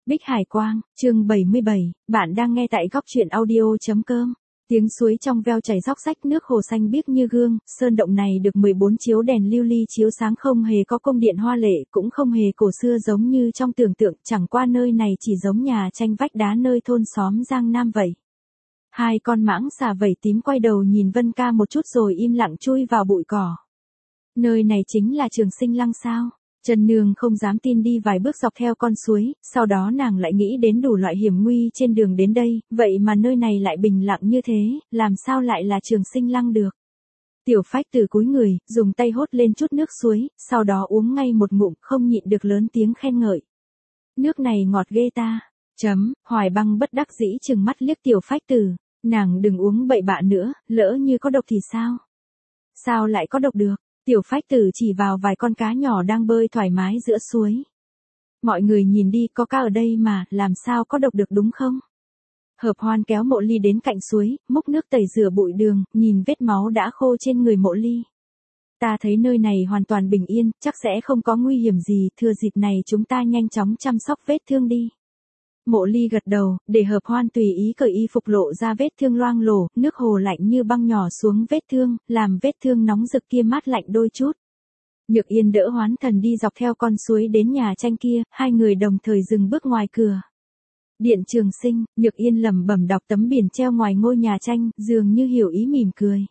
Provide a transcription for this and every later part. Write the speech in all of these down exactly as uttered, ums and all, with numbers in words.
Bích Hải Quang, chương bảy mươi bảy, bạn đang nghe tại góc truyện audio.com. Tiếng suối trong veo chảy róc rách, nước hồ xanh biếc như gương, sơn động này được mười bốn chiếu đèn lưu ly chiếu sáng, không hề có cung điện hoa lệ, cũng không hề cổ xưa giống như trong tưởng tượng, chẳng qua nơi này chỉ giống nhà tranh vách đá nơi thôn xóm Giang Nam vậy. Hai con mãng xà vẩy tím quay đầu nhìn Vân Ca một chút rồi im lặng chui vào bụi cỏ. Nơi này chính là Trường Sinh Lăng sao? Trần Nương không dám tin đi vài bước dọc theo con suối, sau đó nàng lại nghĩ đến đủ loại hiểm nguy trên đường đến đây, vậy mà nơi này lại bình lặng như thế, làm sao lại là Trường Sinh Lăng được. Tiểu Phách từ cúi người, dùng tay hốt lên chút nước suối, sau đó uống ngay một ngụm, không nhịn được lớn tiếng khen ngợi. Nước này ngọt ghê ta. Chấm, Hoài Băng bất đắc dĩ trừng mắt liếc Tiểu Phách Từ, nàng đừng uống bậy bạ nữa, lỡ như có độc thì sao? Sao lại có độc được? Tiểu Phách Tử chỉ vào vài con cá nhỏ đang bơi thoải mái giữa suối. Mọi người nhìn đi, có cá ở đây mà, làm sao có độc được đúng không? Hợp Hoan kéo Mộ Ly đến cạnh suối, múc nước tẩy rửa bụi đường, nhìn vết máu đã khô trên người Mộ Ly. Ta thấy nơi này hoàn toàn bình yên, chắc sẽ không có nguy hiểm gì, thừa dịp này chúng ta nhanh chóng chăm sóc vết thương đi. Mộ Ly gật đầu, để Hợp Hoan tùy ý cởi y phục lộ ra vết thương loang lổ, nước hồ lạnh như băng nhỏ xuống vết thương, làm vết thương nóng rực kia mát lạnh đôi chút. Nhược Yên đỡ Hoán Thần đi dọc theo con suối đến nhà tranh kia, hai người đồng thời dừng bước ngoài cửa. Điện Trường Sinh, Nhược Yên lẩm bẩm đọc tấm biển treo ngoài ngôi nhà tranh, dường như hiểu ý mỉm cười.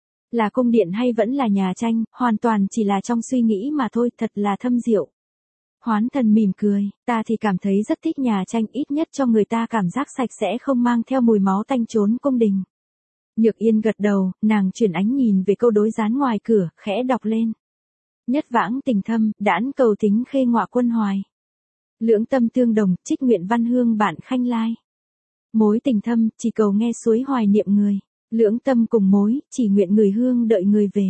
Là cung điện hay vẫn là nhà tranh, hoàn toàn chỉ là trong suy nghĩ mà thôi, thật là thâm diệu. Hoán Thần mỉm cười, ta thì cảm thấy rất thích nhà tranh, ít nhất cho người ta cảm giác sạch sẽ, không mang theo mùi máu tanh trốn cung đình. Nhược Yên gật đầu, nàng chuyển ánh nhìn về câu đối dán ngoài cửa, khẽ đọc lên. Nhất vãng tình thâm, đãn cầu tính khê ngọa quân hoài. Lưỡng tâm tương đồng, trích nguyện văn hương bạn khanh lai. Mối tình thâm, chỉ cầu nghe suối hoài niệm người. Lưỡng tâm cùng mối, chỉ nguyện người hương đợi người về.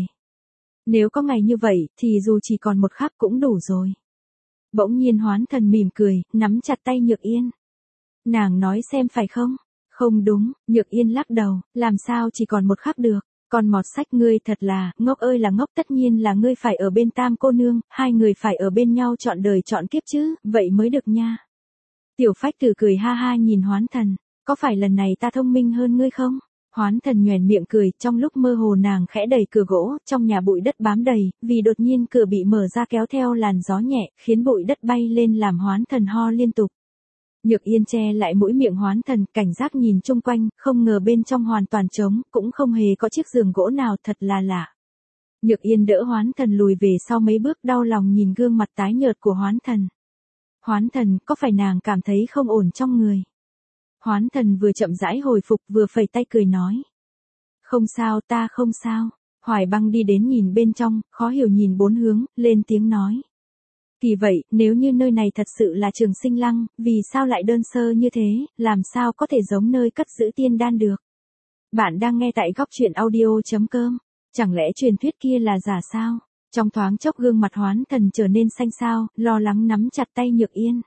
Nếu có ngày như vậy, thì dù chỉ còn một khắc cũng đủ rồi. Bỗng nhiên Hoán Thần mỉm cười, nắm chặt tay Nhược Yên. Nàng nói xem phải không? Không đúng, Nhược Yên lắc đầu, làm sao chỉ còn một khắc được. Còn mọt sách, ngươi thật là, ngốc ơi là ngốc, tất nhiên là ngươi phải ở bên Tam cô nương, hai người phải ở bên nhau trọn đời trọn kiếp chứ, vậy mới được nha. Tiểu Phách Tử cười ha ha nhìn Hoán Thần, có phải lần này ta thông minh hơn ngươi không? Hoán Thần nhoẻn miệng cười, trong lúc mơ hồ nàng khẽ đẩy cửa gỗ, trong nhà bụi đất bám đầy, vì đột nhiên cửa bị mở ra kéo theo làn gió nhẹ, khiến bụi đất bay lên làm Hoán Thần ho liên tục. Nhược Yên che lại mũi miệng Hoán Thần, cảnh giác nhìn chung quanh, không ngờ bên trong hoàn toàn trống, cũng không hề có chiếc giường gỗ nào, thật là lạ. Nhược Yên đỡ Hoán Thần lùi về sau mấy bước, đau lòng nhìn gương mặt tái nhợt của Hoán Thần. Hoán Thần, có phải nàng cảm thấy không ổn trong người? Hoán Thần vừa chậm rãi hồi phục vừa phẩy tay cười nói. Không sao, ta không sao. Hoài Băng đi đến nhìn bên trong, khó hiểu nhìn bốn hướng, lên tiếng nói. Kỳ vậy, nếu như nơi này thật sự là Trường Sinh Lăng, vì sao lại đơn sơ như thế, làm sao có thể giống nơi cất giữ tiên đan được? Bạn đang nghe tại góc truyện audio.com. Chẳng lẽ truyền thuyết kia là giả sao? Trong thoáng chốc gương mặt Hoán Thần trở nên xanh xao, lo lắng nắm chặt tay Nhược Yên.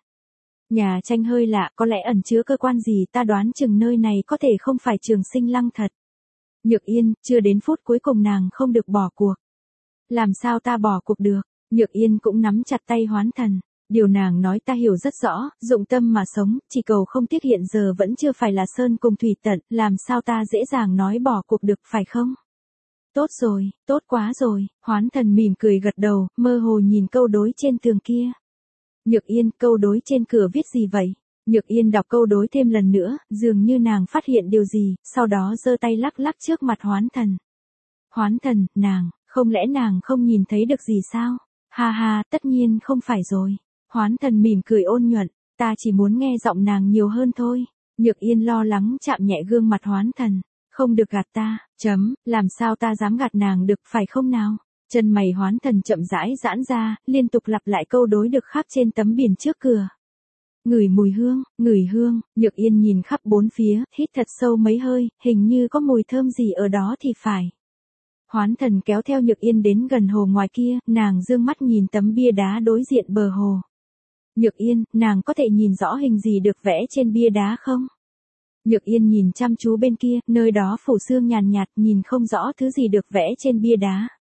Nhà tranh hơi lạ, có lẽ ẩn chứa cơ quan gì, ta đoán chừng nơi này có thể không phải Trường Sinh Lăng thật. Nhược Yên, chưa đến phút cuối cùng nàng không được bỏ cuộc. Làm sao ta bỏ cuộc được? Nhược Yên cũng nắm chặt tay Hoán Thần. Điều nàng nói ta hiểu rất rõ, dụng tâm mà sống, chỉ cầu không tiếc hiện giờ vẫn chưa phải là sơn cùng thủy tận, làm sao ta dễ dàng nói bỏ cuộc được, phải không? Tốt rồi, tốt quá rồi, Hoán Thần mỉm cười gật đầu, mơ hồ nhìn câu đối trên tường kia. Nhược Yên, câu đối trên cửa viết gì vậy? Nhược Yên đọc câu đối thêm lần nữa, dường như nàng phát hiện điều gì, sau đó giơ tay lắc lắc trước mặt Hoán Thần. Hoán Thần, nàng, không lẽ nàng không nhìn thấy được gì sao? Ha ha, tất nhiên không phải rồi. Hoán Thần mỉm cười ôn nhuận, ta chỉ muốn nghe giọng nàng nhiều hơn thôi. Nhược Yên lo lắng chạm nhẹ gương mặt Hoán Thần, không được gạt ta, chấm, làm sao ta dám gạt nàng được, phải không nào? Chân mày Hoán Thần chậm rãi giãn ra, liên tục lặp lại câu đối được khắc trên tấm biển trước cửa. Ngửi mùi hương, ngửi hương, Nhược Yên nhìn khắp bốn phía, hít thật sâu mấy hơi, hình như có mùi thơm gì ở đó thì phải. Hoán Thần kéo theo Nhược Yên đến gần hồ ngoài kia, nàng dương mắt nhìn tấm bia đá đối diện bờ hồ. Nhược Yên, nàng có thể nhìn rõ hình gì được vẽ trên bia đá không? Nhược Yên nhìn chăm chú bên kia, nơi đó phủ sương nhàn nhạt, nhìn không rõ thứ gì được vẽ trên bia đá.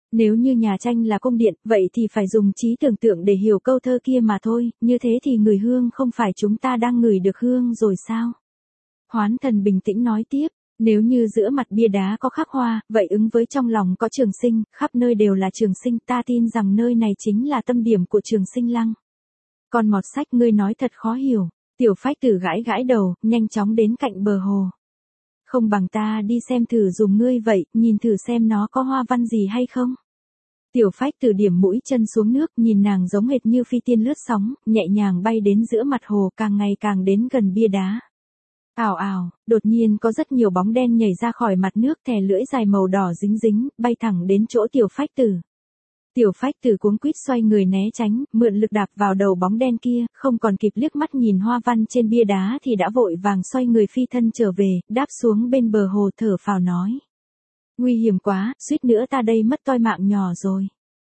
Nếu như nhà tranh là cung điện, vậy thì phải dùng trí tưởng tượng để hiểu câu thơ kia mà thôi, như thế thì ngửi hương không phải chúng ta đang ngửi được hương rồi sao? Hoán Thần bình tĩnh nói tiếp, nếu như giữa mặt bia đá có khắc hoa, vậy ứng với trong lòng có Trường Sinh, khắp nơi đều là Trường Sinh, ta tin rằng nơi này chính là tâm điểm của Trường Sinh Lăng. Con mọt sách, ngươi nói thật khó hiểu. Tiểu Phách Tử gãi gãi đầu, nhanh chóng đến cạnh bờ hồ. Không bằng ta đi xem thử dùng ngươi vậy, nhìn thử xem nó có hoa văn gì hay không. Tiểu Phách Tử điểm mũi chân xuống nước, nhìn nàng giống hệt như phi tiên lướt sóng, nhẹ nhàng bay đến giữa mặt hồ, càng ngày càng đến gần bia đá. Ào ào, đột nhiên có rất nhiều bóng đen nhảy ra khỏi mặt nước, thè lưỡi dài màu đỏ dính dính, bay thẳng đến chỗ Tiểu Phách Tử. Tiểu Phách Tử cuống quýt xoay người né tránh, mượn lực đạp vào đầu bóng đen kia, không còn kịp liếc mắt nhìn hoa văn trên bia đá thì đã vội vàng xoay người phi thân trở về, đáp xuống bên bờ hồ thở phào nói. Nguy hiểm quá, suýt nữa ta đây mất toi mạng nhỏ rồi.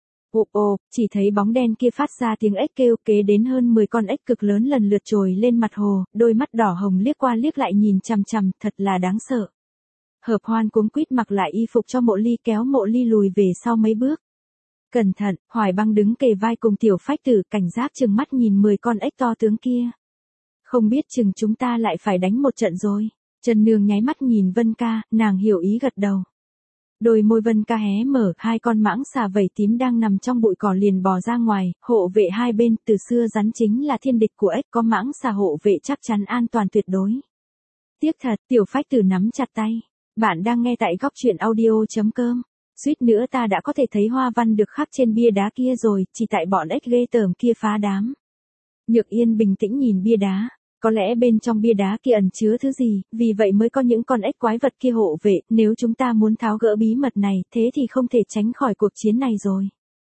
Ồ ồ, chỉ thấy bóng đen kia phát ra tiếng ếch kêu, kế đến hơn mười con ếch cực lớn lần lượt trồi lên mặt hồ, đôi mắt đỏ hồng liếc qua liếc lại nhìn chằm chằm, thật là đáng sợ. Hợp Hoan cuống quýt mặc lại y phục cho Mộ Ly, kéo Mộ Ly lùi về sau mấy bước. Cẩn thận, Hoài Băng đứng kề vai cùng Tiểu Phách Tử, cảnh giác chừng mắt nhìn mười con ếch to tướng kia. Không biết chừng chúng ta lại phải đánh một trận rồi. Trần Nương nháy mắt nhìn Vân Ca, nàng hiểu ý gật đầu. Đôi môi Vân Ca hé mở, hai con mãng xà vảy tím đang nằm trong bụi cỏ liền bò ra ngoài, hộ vệ hai bên, từ xưa rắn chính là thiên địch của ếch, có mãng xà hộ vệ chắc chắn an toàn tuyệt đối. Tiếc thật, Tiểu Phách Tử nắm chặt tay. Bạn đang nghe tại góc truyện audio chấm com. Suýt nữa ta đã có thể thấy hoa văn được khắc trên bia đá kia rồi, chỉ tại bọn ếch ghê tởm kia phá đám. Nhược Yên bình tĩnh nhìn bia đá. Có lẽ bên trong bia đá kia ẩn chứa thứ gì, vì vậy mới có những con ếch quái vật kia hộ vệ, nếu chúng ta muốn tháo gỡ bí mật này, thế thì không thể tránh khỏi cuộc chiến này rồi.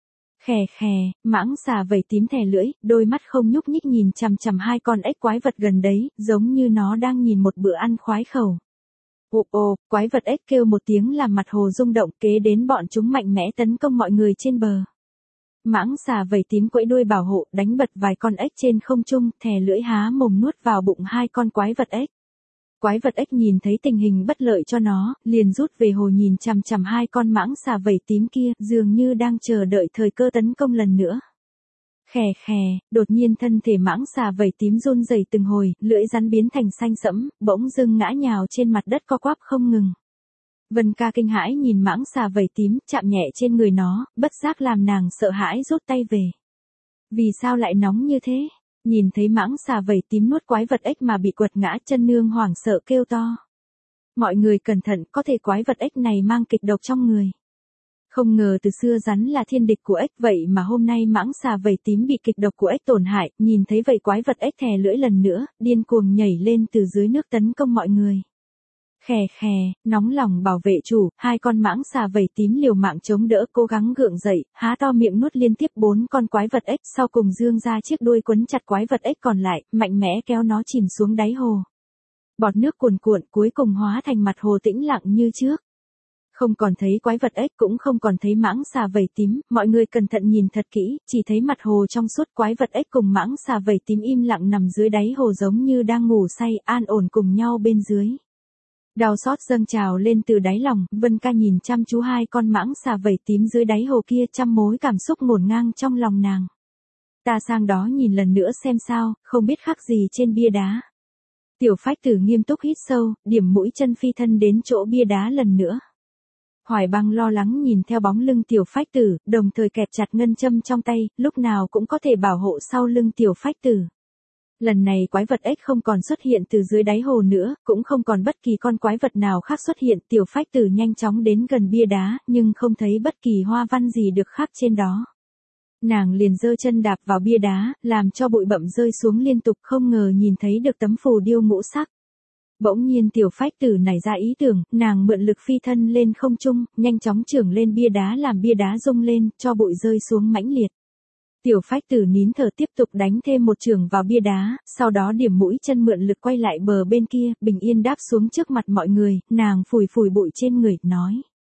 Khè khè, mãng xà vảy tím thè lưỡi, đôi mắt không nhúc nhích nhìn chằm chằm hai con ếch quái vật gần đấy, giống như nó đang nhìn một bữa ăn khoái khẩu. Ồ ồ, quái vật ếch kêu một tiếng làm mặt hồ rung động, kế đến bọn chúng mạnh mẽ tấn công mọi người trên bờ. Mãng xà vảy tím quẫy đuôi bảo hộ, đánh bật vài con ếch trên không trung, thè lưỡi há mồm nuốt vào bụng hai con quái vật ếch. Quái vật ếch nhìn thấy tình hình bất lợi cho nó, liền rút về hồ nhìn chằm chằm hai con mãng xà vảy tím kia, dường như đang chờ đợi thời cơ tấn công lần nữa. Khè khè, đột nhiên thân thể mãng xà vảy tím run rẩy từng hồi, lưỡi rắn biến thành xanh sẫm, bỗng dưng ngã nhào trên mặt đất co quắp không ngừng. Vân Ca kinh hãi nhìn mãng xà vảy tím, chạm nhẹ trên người nó, bất giác làm nàng sợ hãi rút tay về. Vì sao lại nóng như thế? Nhìn thấy mãng xà vảy tím nuốt quái vật ếch mà bị quật ngã, Chân Nương hoảng sợ kêu to. Mọi người cẩn thận, có thể quái vật ếch này mang kịch độc trong người. Không ngờ từ xưa rắn là thiên địch của ếch, vậy mà hôm nay mãng xà vảy tím bị kịch độc của ếch tổn hại, nhìn thấy vậy quái vật ếch thè lưỡi lần nữa, điên cuồng nhảy lên từ dưới nước tấn công mọi người. Khè khè, nóng lòng bảo vệ chủ, hai con mãng xà vảy tím liều mạng chống đỡ, cố gắng gượng dậy, há to miệng nuốt liên tiếp bốn con quái vật ếch, sau cùng dương ra chiếc đuôi quấn chặt quái vật ếch còn lại, mạnh mẽ kéo nó chìm xuống đáy hồ. Bọt nước cuồn cuộn cuối cùng hóa thành mặt hồ tĩnh lặng như trước. Không còn thấy quái vật ếch, cũng không còn thấy mãng xà vảy tím, mọi người cẩn thận nhìn thật kỹ, chỉ thấy mặt hồ trong suốt, quái vật ếch cùng mãng xà vảy tím im lặng nằm dưới đáy hồ giống như đang ngủ say, an ổn cùng nhau bên dưới. Đau xót dâng trào lên từ đáy lòng, Vân Ca nhìn chăm chú hai con mãng xà vảy tím dưới đáy hồ kia, trăm mối cảm xúc ngổn ngang trong lòng nàng. Ta sang đó nhìn lần nữa xem sao, không biết khắc gì trên bia đá. Tiểu Phách Tử nghiêm túc hít sâu, điểm mũi chân phi thân đến chỗ bia đá lần nữa. Hoài Băng lo lắng nhìn theo bóng lưng Tiểu Phách Tử, đồng thời kẹp chặt ngân châm trong tay, lúc nào cũng có thể bảo hộ sau lưng Tiểu Phách Tử. Lần này quái vật ếch không còn xuất hiện từ dưới đáy hồ nữa, cũng không còn bất kỳ con quái vật nào khác xuất hiện, Tiểu Phách Tử nhanh chóng đến gần bia đá, nhưng không thấy bất kỳ hoa văn gì được khắc trên đó. Nàng liền giơ chân đạp vào bia đá, làm cho bụi bặm rơi xuống liên tục, không ngờ nhìn thấy được tấm phù điêu ngũ sắc. Bỗng nhiên Tiểu Phách Tử nảy ra ý tưởng, nàng mượn lực phi thân lên không trung, nhanh chóng chưởng lên bia đá làm bia đá rung lên, cho bụi rơi xuống mãnh liệt. Tiểu Phách Tử nín thở tiếp tục đánh thêm một chưởng vào bia đá, sau đó điểm mũi chân mượn lực quay lại bờ bên kia, bình yên đáp xuống trước mặt mọi người, nàng phủi phủi bụi trên người, nói.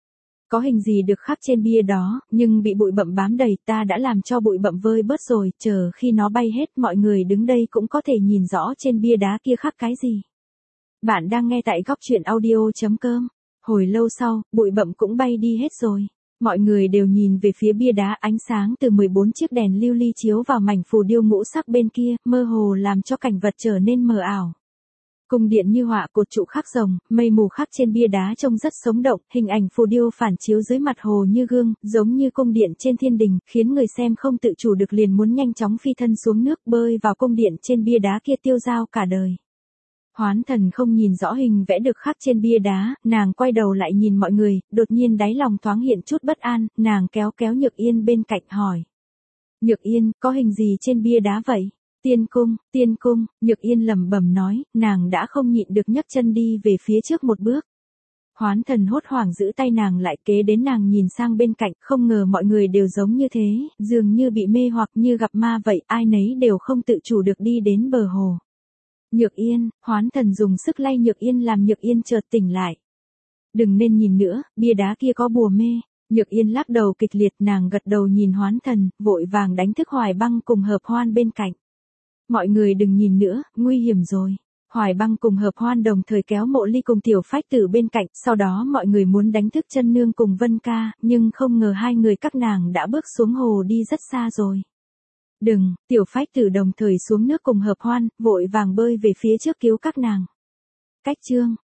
Có hình gì được khắc trên bia đó, nhưng bị bụi bặm bám đầy, ta đã làm cho bụi bặm vơi bớt rồi, chờ khi nó bay hết mọi người đứng đây cũng có thể nhìn rõ trên bia đá kia khắc cái gì. Bạn đang nghe tại góc truyện audio chấm com. Hồi lâu sau, bụi bặm cũng bay đi hết rồi. Mọi người đều nhìn về phía bia đá, ánh sáng từ mười bốn chiếc đèn lưu ly chiếu vào mảnh phù điêu ngũ sắc bên kia, mơ hồ làm cho cảnh vật trở nên mờ ảo. Cung điện như họa cột trụ khắc rồng, mây mù khắc trên bia đá trông rất sống động, hình ảnh phù điêu phản chiếu dưới mặt hồ như gương, giống như cung điện trên thiên đình, khiến người xem không tự chủ được liền muốn nhanh chóng phi thân xuống nước bơi vào cung điện trên bia đá kia tiêu dao cả đời. Hoán Thần không nhìn rõ hình vẽ được khắc trên bia đá, nàng quay đầu lại nhìn mọi người, đột nhiên đáy lòng thoáng hiện chút bất an, nàng kéo kéo Nhược Yên bên cạnh hỏi. Nhược Yên, có hình gì trên bia đá vậy? Tiên cung, tiên cung, Nhược Yên lẩm bẩm nói, nàng đã không nhịn được nhấc chân đi về phía trước một bước. Hoán Thần hốt hoảng giữ tay nàng lại, kế đến nàng nhìn sang bên cạnh, không ngờ mọi người đều giống như thế, dường như bị mê hoặc như gặp ma vậy, ai nấy đều không tự chủ được đi đến bờ hồ. Nhược Yên, Hoán Thần dùng sức lay Nhược Yên làm Nhược Yên chợt tỉnh lại. Đừng nên nhìn nữa, bia đá kia có bùa mê. Nhược Yên lắc đầu kịch liệt, nàng gật đầu nhìn Hoán Thần, vội vàng đánh thức Hoài Băng cùng Hợp Hoan bên cạnh. Mọi người đừng nhìn nữa, nguy hiểm rồi. Hoài Băng cùng Hợp Hoan đồng thời kéo Mộ Ly cùng Tiểu Phách Tử bên cạnh, sau đó mọi người muốn đánh thức Chân Nương cùng Vân Ca, nhưng không ngờ hai người các nàng đã bước xuống hồ đi rất xa rồi. Đừng, Tiểu Phách Tử đồng thời xuống nước cùng Hợp Hoan, vội vàng bơi về phía trước cứu các nàng. Cách chương